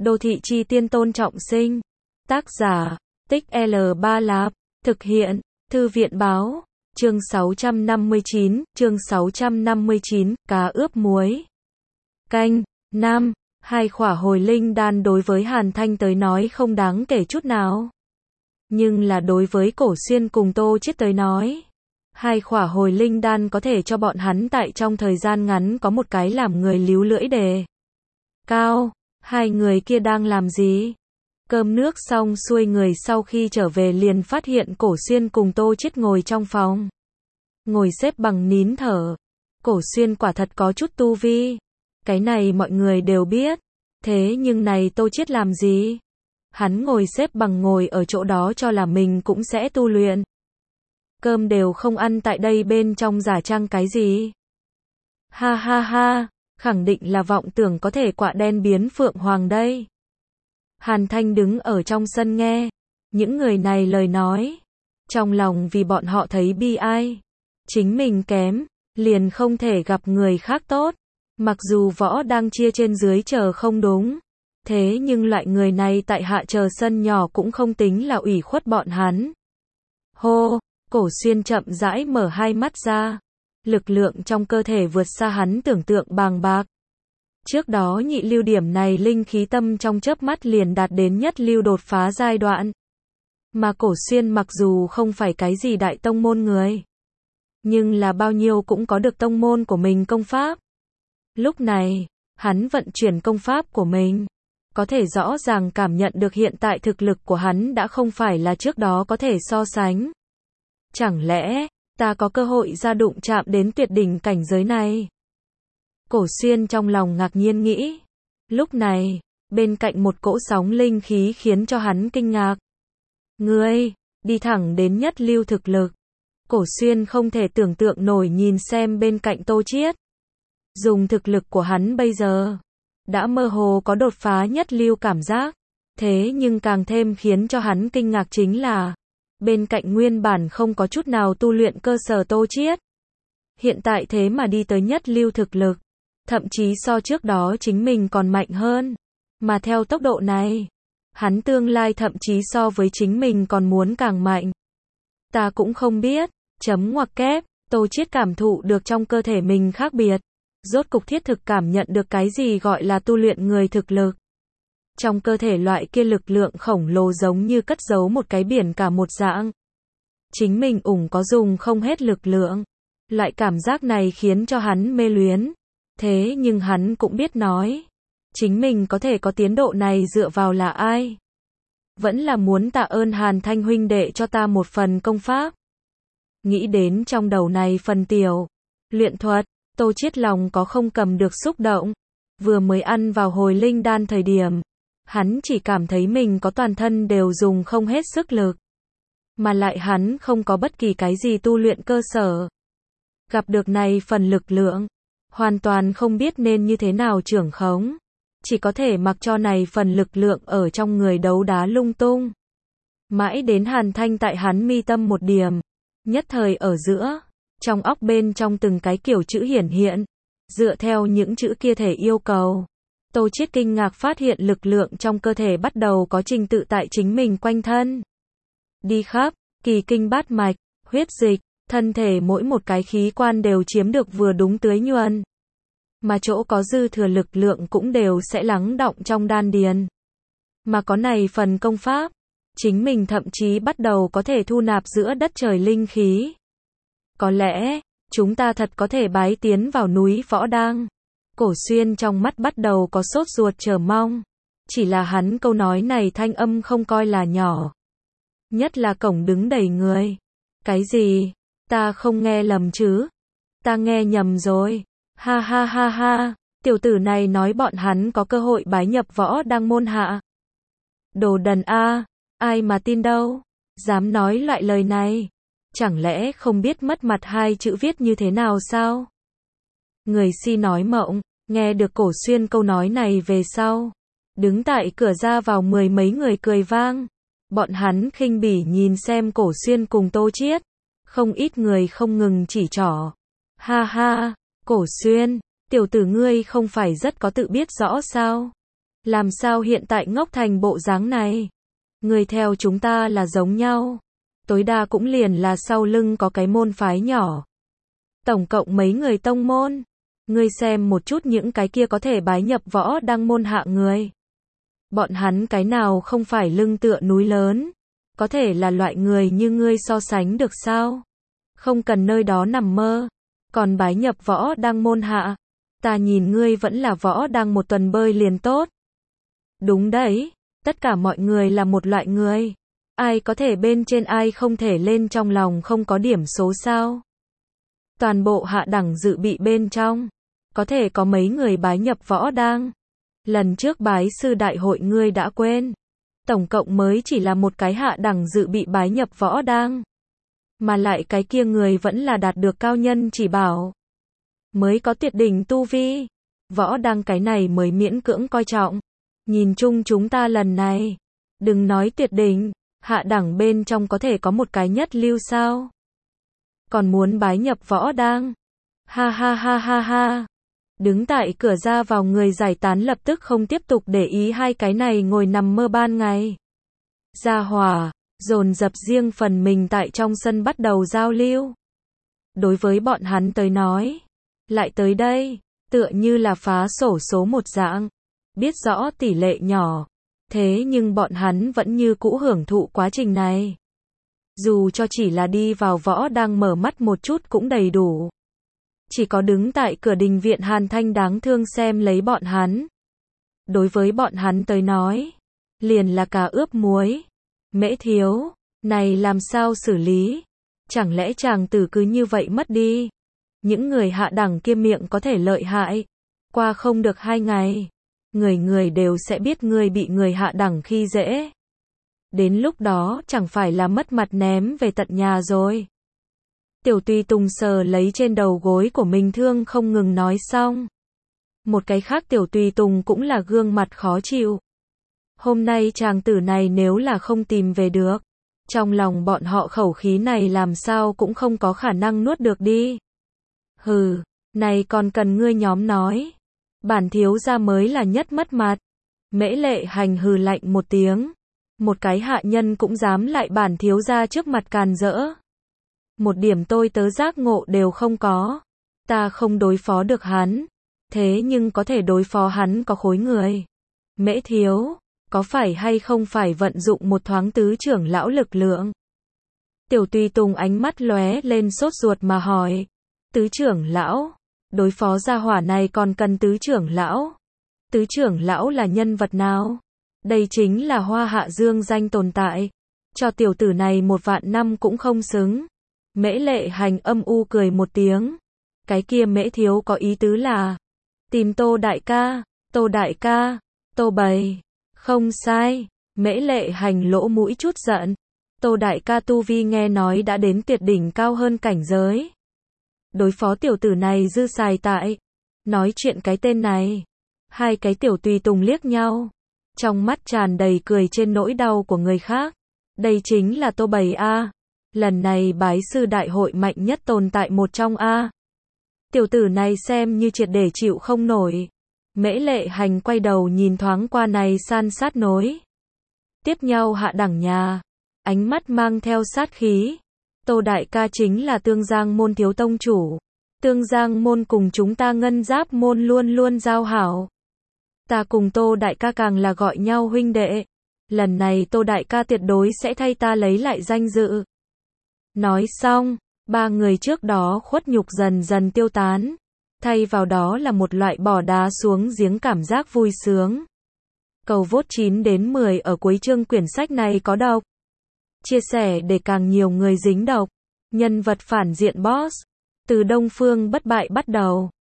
Đô thị chi tiên Tôn Trọng Sinh. Tác giả, Tích L3 Lạp. Thực hiện, Thư viện báo. Chương 659, cá ướp muối. Canh, Nam, 2 khỏa hồi linh đan đối với Hàn Thanh tới nói không đáng kể chút nào. Nhưng là đối với Cổ Xuyên cùng Tô Chiết tới nói, 2 khỏa hồi linh đan có thể cho bọn hắn tại trong thời gian ngắn có một cái làm người líu lưỡi đề cao. Hai người kia đang làm gì? Cơm nước xong xuôi người sau khi trở về liền phát hiện Cổ Xuyên cùng Tô Chiết ngồi trong phòng. Ngồi xếp bằng nín thở. Cổ Xuyên quả thật có chút tu vi. Cái này mọi người đều biết. Thế nhưng này Tô Chiết làm gì? Hắn ngồi xếp bằng ngồi ở chỗ đó cho là mình cũng sẽ tu luyện. Cơm đều không ăn tại đây bên trong giả trang cái gì? Ha ha ha, khẳng định là vọng tưởng có thể quạ đen biến phượng hoàng đây. Hàn Thanh đứng ở trong sân nghe những người này lời nói, trong lòng vì bọn họ thấy bi ai. Chính mình kém, liền không thể gặp người khác tốt. Mặc dù võ đang chia trên dưới chờ không đúng, thế nhưng loại người này tại hạ chờ sân nhỏ cũng không tính là ủy khuất bọn hắn. Hô, Cổ Xuyên chậm rãi mở hai mắt ra. Lực lượng trong cơ thể vượt xa hắn tưởng tượng bàng bạc. Trước đó nhị lưu điểm này linh khí tâm trong chớp mắt liền đạt đến nhất lưu đột phá giai đoạn. Mà Cổ Xuyên mặc dù không phải cái gì đại tông môn người, nhưng là bao nhiêu cũng có được tông môn của mình công pháp. Lúc này, hắn vận chuyển công pháp của mình, có thể rõ ràng cảm nhận được hiện tại thực lực của hắn đã không phải là trước đó có thể so sánh. Chẳng lẽ, ta có cơ hội ra đụng chạm đến tuyệt đỉnh cảnh giới này? Cổ Xuyên trong lòng ngạc nhiên nghĩ. Lúc này, bên cạnh một cỗ sóng linh khí khiến cho hắn kinh ngạc. Ngươi, đi thẳng đến nhất lưu thực lực. Cổ Xuyên không thể tưởng tượng nổi nhìn xem bên cạnh Tô Chiết. Dùng thực lực của hắn bây giờ, đã mơ hồ có đột phá nhất lưu cảm giác. Thế nhưng càng thêm khiến cho hắn kinh ngạc chính là, bên cạnh nguyên bản không có chút nào tu luyện cơ sở Tô Chiết, hiện tại thế mà đi tới nhất lưu thực lực. Thậm chí so trước đó chính mình còn mạnh hơn. Mà theo tốc độ này, hắn tương lai thậm chí so với chính mình còn muốn càng mạnh. Ta cũng không biết, chấm ngoặc kép, Tô Chiết cảm thụ được trong cơ thể mình khác biệt. Rốt cục thiết thực cảm nhận được cái gì gọi là tu luyện người thực lực. Trong cơ thể loại kia lực lượng khổng lồ giống như cất giấu một cái biển cả một dạng. Chính mình có dùng không hết lực lượng. Loại cảm giác này khiến cho hắn mê luyến. Thế nhưng hắn cũng biết nói, chính mình có thể có tiến độ này dựa vào là ai? Vẫn là muốn tạ ơn Hàn Thanh huynh đệ cho ta một phần công pháp. Nghĩ đến trong đầu này phần tiểu luyện thuật, Tô Chiết lòng có không cầm được xúc động. Vừa mới ăn vào hồi linh đan thời điểm, hắn chỉ cảm thấy mình có toàn thân đều dùng không hết sức lực. Mà lại hắn không có bất kỳ cái gì tu luyện cơ sở. Gặp được này phần lực lượng, hoàn toàn không biết nên như thế nào trưởng khống. Chỉ có thể mặc cho này phần lực lượng ở trong người đấu đá lung tung. Mãi đến Hàn Thanh tại hắn mi tâm một điểm. Nhất thời ở giữa, trong óc bên trong từng cái kiểu chữ hiển hiện. Dựa theo những chữ kia thể yêu cầu. Tô Chiết kinh ngạc phát hiện lực lượng trong cơ thể bắt đầu có trình tự tại chính mình quanh thân. Đi khắp, kỳ kinh bát mạch, huyết dịch, thân thể mỗi một cái khí quan đều chiếm được vừa đúng tưới nhuần. Mà chỗ có dư thừa lực lượng cũng đều sẽ lắng đọng trong đan điền. Mà có này phần công pháp, chính mình thậm chí bắt đầu có thể thu nạp giữa đất trời linh khí. Có lẽ, chúng ta thật có thể bái tiến vào núi Võ Đang. Cổ Xuyên trong mắt bắt đầu có sốt ruột chờ mong. Chỉ là hắn câu nói này thanh âm không coi là nhỏ. Nhất là cổng đứng đầy người. Cái gì? Ta không nghe lầm chứ? Ta nghe nhầm rồi. Ha ha ha ha. Tiểu tử này nói bọn hắn có cơ hội bái nhập Võ Đang môn hạ. Đồ đần a, ai mà tin đâu. Dám nói loại lời này. Chẳng lẽ không biết mất mặt hai chữ viết như thế nào sao? Người si nói mộng, nghe được Cổ Xuyên câu nói này về sau. Đứng tại cửa ra vào mười mấy người cười vang. Bọn hắn khinh bỉ nhìn xem Cổ Xuyên cùng Tô Chiết. Không ít người không ngừng chỉ trỏ. Ha ha, Cổ Xuyên, tiểu tử ngươi không phải rất có tự biết rõ sao? Làm sao hiện tại ngốc thành bộ dáng này? Người theo chúng ta là giống nhau. Tối đa cũng liền là sau lưng có cái môn phái nhỏ. Tổng cộng mấy người tông môn. Ngươi xem một chút những cái kia có thể bái nhập võ đăng môn hạ người. Bọn hắn cái nào không phải lưng tựa núi lớn. Có thể là loại người như ngươi so sánh được sao? Không cần nơi đó nằm mơ. Còn bái nhập võ đăng môn hạ. Ta nhìn ngươi vẫn là võ đăng một tuần bơi liền tốt. Đúng đấy. Tất cả mọi người là một loại người. Ai có thể bên trên ai không thể lên trong lòng không có điểm số sao? Toàn bộ hạ đẳng dự bị bên trong. Có thể có mấy người bái nhập võ đăng. Lần trước bái sư đại hội ngươi đã quên. Tổng cộng mới chỉ là một cái hạ đẳng dự bị bái nhập võ đăng. Mà lại cái kia người vẫn là đạt được cao nhân chỉ bảo. Mới có tuyệt đỉnh tu vi. Võ đăng cái này mới miễn cưỡng coi trọng. Nhìn chung chúng ta lần này. Đừng nói tuyệt đỉnh. Hạ đẳng bên trong có thể có một cái nhất lưu sao? Còn muốn bái nhập võ đăng. Ha ha ha ha ha. Đứng tại cửa ra vào người giải tán lập tức không tiếp tục để ý hai cái này ngồi nằm mơ ban ngày. Gia hỏa, dồn dập riêng phần mình tại trong sân bắt đầu giao lưu. Đối với bọn hắn tới nói, lại tới đây, tựa như là phá xổ số một dạng, biết rõ tỷ lệ nhỏ, thế nhưng bọn hắn vẫn như cũ hưởng thụ quá trình này. Dù cho chỉ là đi vào võ đang mở mắt một chút cũng đầy đủ. Chỉ có đứng tại cửa đình viện Hàn Thanh đáng thương xem lấy bọn hắn. Đối với bọn hắn tới nói, liền là cà ướp muối. Mễ thiếu, này làm sao xử lý? Chẳng lẽ chàng tử cứ như vậy mất đi? Những người hạ đẳng kia miệng có thể lợi hại. Qua không được 2 ngày, người người đều sẽ biết ngươi bị người hạ đẳng khi dễ. Đến lúc đó chẳng phải là mất mặt ném về tận nhà rồi. Tiểu Tùy Tùng sờ lấy trên đầu gối của mình thương không ngừng nói xong. Một cái khác Tiểu Tùy Tùng cũng là gương mặt khó chịu. Hôm nay chàng tử này nếu là không tìm về được, trong lòng bọn họ khẩu khí này làm sao cũng không có khả năng nuốt được đi. Hừ, này còn cần ngươi nhóm nói. Bản thiếu gia mới là nhất mất mặt. Mễ Lệ Hành hừ lạnh một tiếng. Một cái hạ nhân cũng dám lại bản thiếu gia trước mặt càn rỡ. Một điểm tôi tớ giác ngộ đều không có. Ta không đối phó được hắn. Thế nhưng có thể đối phó hắn có khối người. Mễ thiếu, có phải hay không phải vận dụng một thoáng tứ trưởng lão lực lượng? Tiểu Tùy Tùng ánh mắt lóe lên sốt ruột mà hỏi. Tứ trưởng lão? Đối phó gia hỏa này còn cần tứ trưởng lão? Tứ trưởng lão là nhân vật nào? Đây chính là Hoa Hạ Dương danh tồn tại. Cho tiểu tử này 1.000 năm cũng không xứng. Mễ Lệ Hành âm u cười một tiếng. Cái kia Mễ thiếu có ý tứ là tìm Tô đại ca, Tô đại ca, Tô bầy. Không sai. Mễ Lệ Hành lỗ mũi chút giận. Tô đại ca tu vi nghe nói đã đến tuyệt đỉnh cao hơn cảnh giới. Đối phó tiểu tử này dư xài tại. Nói chuyện cái tên này. Hai cái Tiểu Tùy Tùng liếc nhau. Trong mắt tràn đầy cười trên nỗi đau của người khác. Đây chính là Tô bầy A. Lần này bái sư đại hội mạnh nhất tồn tại một trong A. Tiểu tử này xem như triệt để chịu không nổi. Mễ Lệ Hành quay đầu nhìn thoáng qua này san sát nối tiếp nhau hạ đẳng nhà. Ánh mắt mang theo sát khí. Tô đại ca chính là Tương Giang môn thiếu tông chủ. Tương Giang môn cùng chúng ta Ngân Giáp môn luôn luôn giao hảo. Ta cùng Tô đại ca càng là gọi nhau huynh đệ. Lần này Tô đại ca tuyệt đối sẽ thay ta lấy lại danh dự. Nói xong, ba người trước đó khuất nhục dần dần tiêu tán. Thay vào đó là một loại bỏ đá xuống giếng cảm giác vui sướng. Cầu vote 9 đến 10 ở cuối chương quyển sách này có đọc. Chia sẻ để càng nhiều người dính đọc. Nhân vật phản diện boss. Từ Đông Phương bất bại bắt đầu.